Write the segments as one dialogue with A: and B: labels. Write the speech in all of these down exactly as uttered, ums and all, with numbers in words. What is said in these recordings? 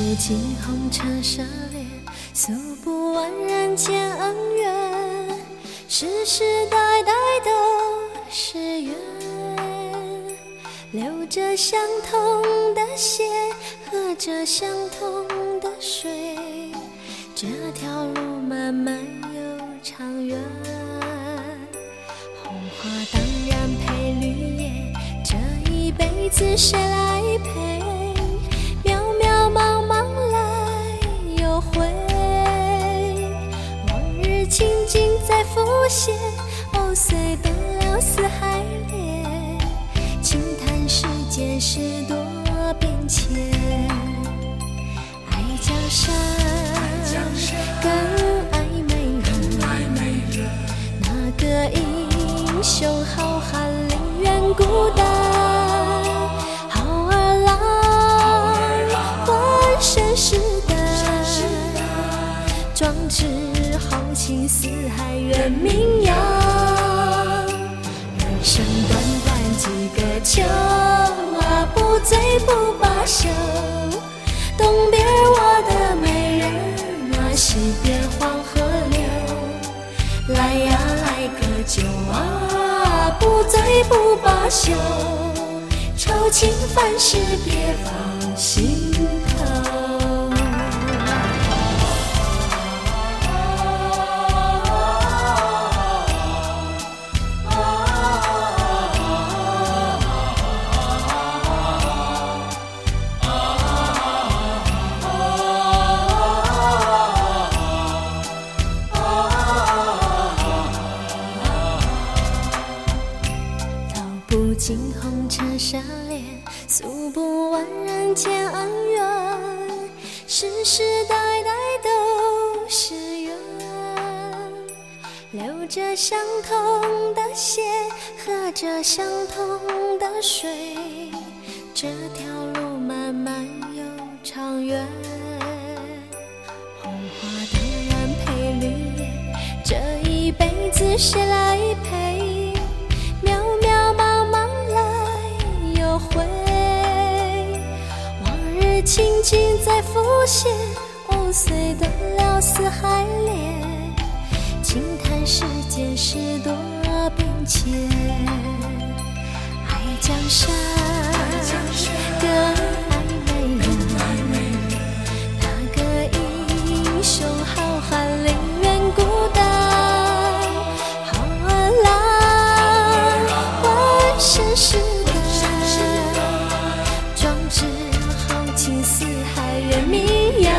A: 尽红尘涉猎，诉不完人间恩怨，世世代代都是缘，流着相同的血，喝着相同的水，这条路漫漫又长远，红花当然配绿叶，这一辈子谁来陪？渺渺茫茫来又回，往日情景在浮现，藕碎的了似海莲，轻叹世间事多变迁。爱江山更爱美人，那个英雄好汉宁愿孤单，好儿郎浑身是胆，壮志豪情四海远名扬。人生短短几个秋啊，不醉不罢休，东边我的美人啊，西边黄河流，来呀来个酒啊，不醉不罢休，愁情烦事别放心头。不尽红尘涉猎，诉不完人间恩怨，世世代代都是缘，流着相同的血，喝着相同的水，这条路漫漫又长远，红花当然配绿叶，这一辈子谁来陪？渺渺茫茫来又回，往日情景在浮现，藕碎的了似海莲，轻叹世间事多变迁。爱江山更爱美人，那个英雄好汉宁愿孤单，好儿郎身世的壮志豪情四海远名扬。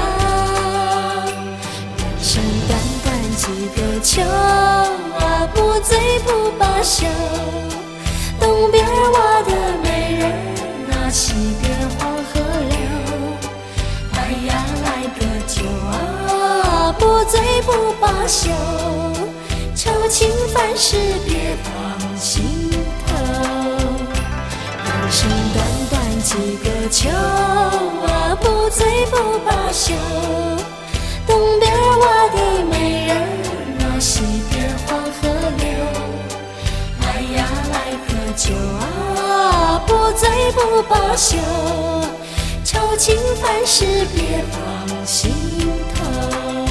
A: 人生短短几个秋啊，不醉不罢休，东边我的美人啊，西边黄河流，来呀来个酒啊，不醉不罢休，愁情烦事别放心头。人生短短几个秋啊，不醉不罢休，东边我的美人啊，西边黄河流，来呀来个酒啊，不醉不罢休，愁情烦事别放心头。